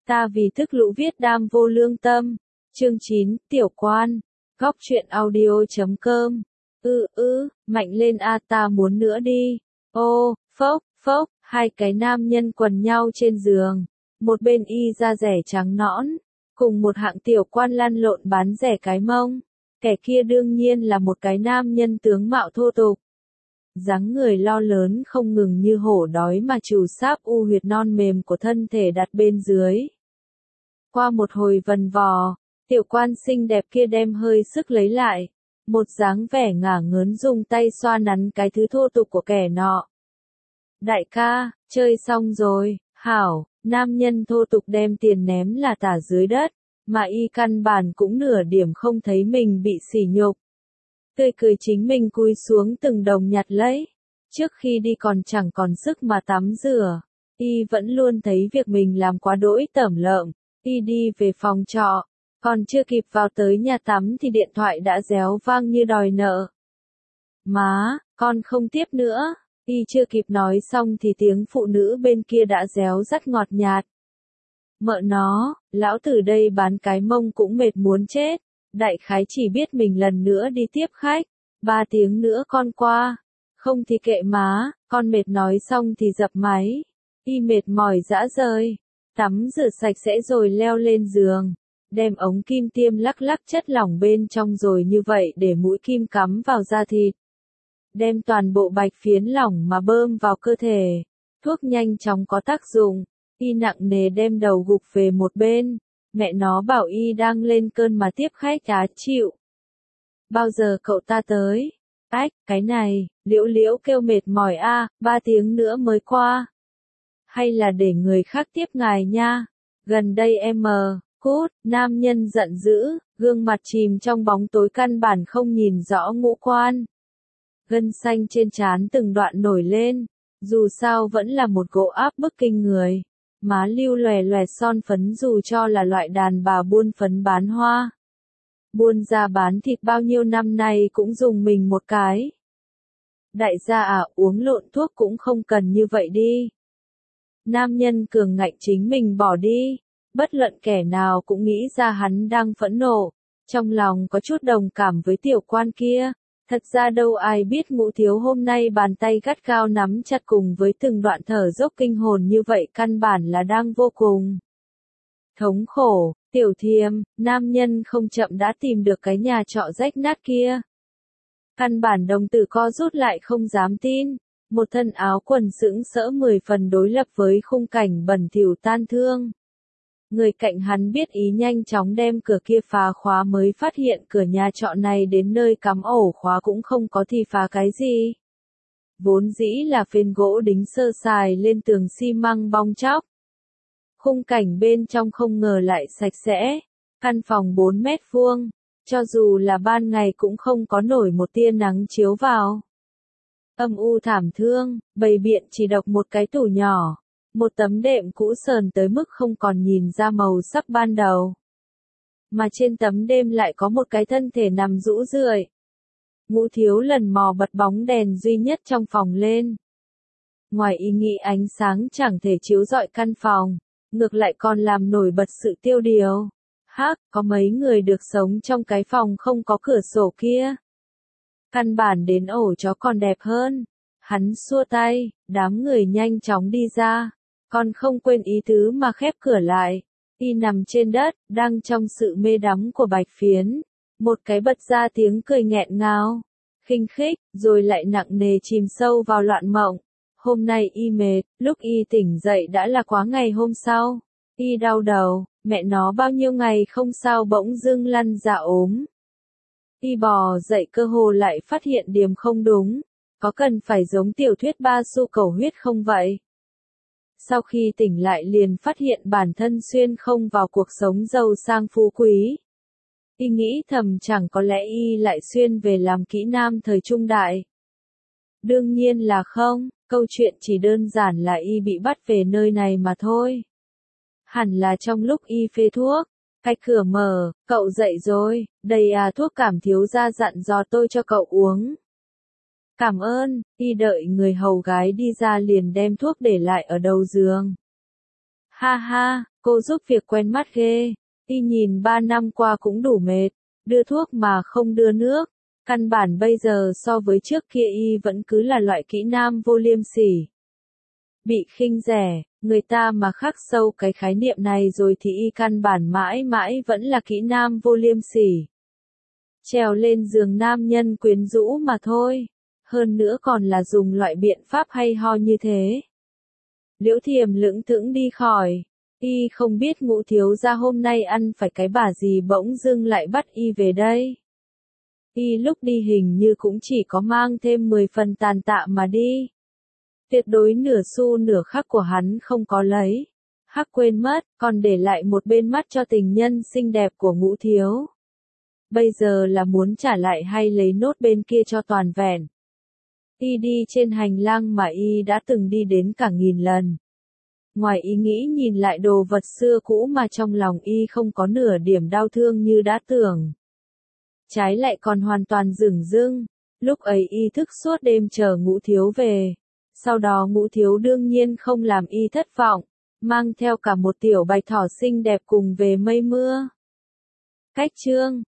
Ta vì thức lũ viết đam vô lương tâm. Chương 9, Tiểu Quan. Góc truyện audio.com. Mạnh lên a, ta muốn nữa đi. Ô, phốc, phốc, hai cái nam nhân quần nhau trên giường. Một bên y da rẻ trắng nõn, cùng một hạng tiểu quan lăn lộn bán rẻ cái mông. Kẻ kia đương nhiên là một cái nam nhân tướng mạo thô tục. Dáng người lo lớn không ngừng như hổ đói mà trù sáp u huyệt non mềm của thân thể đặt bên dưới. Qua một hồi vần vò, tiểu quan xinh đẹp kia đem hơi sức lấy lại. Một dáng vẻ ngả ngớn dùng tay xoa nắn cái thứ thô tục của kẻ nọ. Đại ca, chơi xong rồi, hảo, nam nhân thô tục đem tiền ném là tả dưới đất, mà y căn bản cũng nửa điểm không thấy mình bị sỉ nhục. Tươi cười chính mình cúi xuống từng đồng nhặt lấy. Trước khi đi còn chẳng còn sức mà tắm rửa. Y vẫn luôn thấy việc mình làm quá đỗi tởm lợm. Y đi về phòng trọ. Còn chưa kịp vào tới nhà tắm thì điện thoại đã réo vang như đòi nợ. Má, con không tiếp nữa. Y chưa kịp nói xong thì tiếng phụ nữ bên kia đã réo rất ngọt nhạt. Mợ nó, lão tử đây bán cái mông cũng mệt muốn chết. Đại khái chỉ biết mình lần nữa đi tiếp khách. 3 tiếng nữa con qua. Không thì kệ má, con mệt nói xong thì dập máy. Y mệt mỏi rã rời. Tắm rửa sạch sẽ rồi leo lên giường. Đem ống kim tiêm lắc lắc chất lỏng bên trong rồi như vậy để mũi kim cắm vào da thịt. Đem toàn bộ bạch phiến lỏng mà bơm vào cơ thể. Thuốc nhanh chóng có tác dụng. Y nặng nề đem đầu gục về một bên. Mẹ nó bảo y đang lên cơn mà tiếp khách á chịu. Bao giờ cậu ta tới? Ách, cái này, Liễu Liễu kêu mệt mỏi a, 3 tiếng nữa mới qua. Hay là để người khác tiếp ngài nha. Gần đây em cút, nam nhân giận dữ, gương mặt chìm trong bóng tối căn bản không nhìn rõ ngũ quan. Gân xanh trên trán từng đoạn nổi lên, dù sao vẫn là một gỗ áp bức kinh người. Má lưu lòe lòe son phấn dù cho là loại đàn bà buôn phấn bán hoa. Buôn ra bán thịt bao nhiêu năm nay cũng dùng mình một cái. Đại gia à, uống lộn thuốc cũng không cần như vậy đi. Nam nhân cường ngạnh chính mình bỏ đi. Bất luận kẻ nào cũng nghĩ ra hắn đang phẫn nộ. Trong lòng có chút đồng cảm với tiểu quan kia. Thật ra đâu ai biết Ngũ thiếu hôm nay bàn tay gắt gao nắm chặt cùng với từng đoạn thở dốc kinh hồn như vậy căn bản là đang vô cùng thống khổ. Tiểu Thiêm, nam nhân không chậm đã tìm được cái nhà trọ rách nát kia. Căn bản đồng tử co rút lại không dám tin. Một thân áo quần sững sỡ 10 phần đối lập với khung cảnh bẩn thỉu tan thương. Người cạnh hắn biết ý nhanh chóng đem cửa kia phá khóa mới phát hiện cửa nhà trọ này đến nơi cắm ổ khóa cũng không có thì phá cái gì. Vốn dĩ là phên gỗ đính sơ sài lên tường xi măng bong tróc. Khung cảnh bên trong không ngờ lại sạch sẽ. Căn phòng 4 mét vuông, cho dù là ban ngày cũng không có nổi một tia nắng chiếu vào. Âm u thảm thương, bày biện chỉ độc một cái tủ nhỏ. Một tấm đệm cũ sờn tới mức không còn nhìn ra màu sắc ban đầu. Mà trên tấm đệm lại có một cái thân thể nằm rũ rượi. Ngũ thiếu lần mò bật bóng đèn duy nhất trong phòng lên. Ngoài ý nghĩ ánh sáng chẳng thể chiếu rọi căn phòng, ngược lại còn làm nổi bật sự tiêu điều. Hắc, có mấy người được sống trong cái phòng không có cửa sổ kia. Căn bản đến ổ chó còn đẹp hơn. Hắn xua tay, đám người nhanh chóng đi ra. Còn không quên ý tứ mà khép cửa lại. Y nằm trên đất, đang trong sự mê đắm của bạch phiến. Một cái bật ra tiếng cười nghẹn ngào, khinh khích, rồi lại nặng nề chìm sâu vào loạn mộng. Hôm nay y mệt, lúc y tỉnh dậy đã là quá ngày hôm sau. Y đau đầu, mẹ nó bao nhiêu ngày không sao bỗng dưng lăn ra ốm. Y bò dậy cơ hồ lại phát hiện điểm không đúng. Có cần phải giống tiểu thuyết ba xu cầu huyết không vậy? Sau khi tỉnh lại liền phát hiện bản thân xuyên không vào cuộc sống giàu sang phú quý. Y nghĩ thầm chẳng có lẽ y lại xuyên về làm kỹ nam thời trung đại. Đương nhiên là không, câu chuyện chỉ đơn giản là y bị bắt về nơi này mà thôi. Hẳn là trong lúc y phê thuốc, cái cửa mở, cậu dậy rồi, đây à thuốc cảm thiếu gia dặn dò tôi cho cậu uống. Cảm ơn, y đợi người hầu gái đi ra liền đem thuốc để lại ở đầu giường. Ha ha, Cô giúp việc quen mắt ghê. Y nhìn 3 năm qua cũng đủ mệt, đưa thuốc mà không đưa nước. Căn bản bây giờ so với trước kia Y vẫn cứ là loại kỹ nam vô liêm sỉ. Bị khinh rẻ, người ta mà khắc sâu cái khái niệm này rồi thì Y căn bản mãi mãi vẫn là kỹ nam vô liêm sỉ. Trèo lên giường nam nhân quyến rũ mà thôi. Hơn nữa còn là dùng loại biện pháp hay ho như thế. Liễu Thiềm lững thững đi khỏi. Y không biết Ngũ thiếu gia hôm nay ăn phải cái bà gì bỗng dưng lại bắt Y về đây. Y lúc đi hình như cũng chỉ có mang thêm 10 phần tàn tạ mà đi. Tuyệt đối nửa xu nửa khắc của hắn không có lấy. Hắc quên mất, còn để lại một bên mắt cho tình nhân xinh đẹp của Ngũ thiếu. Bây giờ là muốn trả lại hay lấy nốt bên kia cho toàn vẹn. Y đi trên hành lang mà Y đã từng đi đến cả 1000 lần. Ngoài ý nghĩ nhìn lại đồ vật xưa cũ mà trong lòng Y không có nửa điểm đau thương như đã tưởng. Trái lại còn hoàn toàn dửng dưng. Lúc ấy Y thức suốt đêm chờ Ngũ thiếu về. Sau đó Ngũ thiếu đương nhiên không làm Y thất vọng, mang theo cả một tiểu bạch thỏ xinh đẹp cùng về mây mưa. Cách chương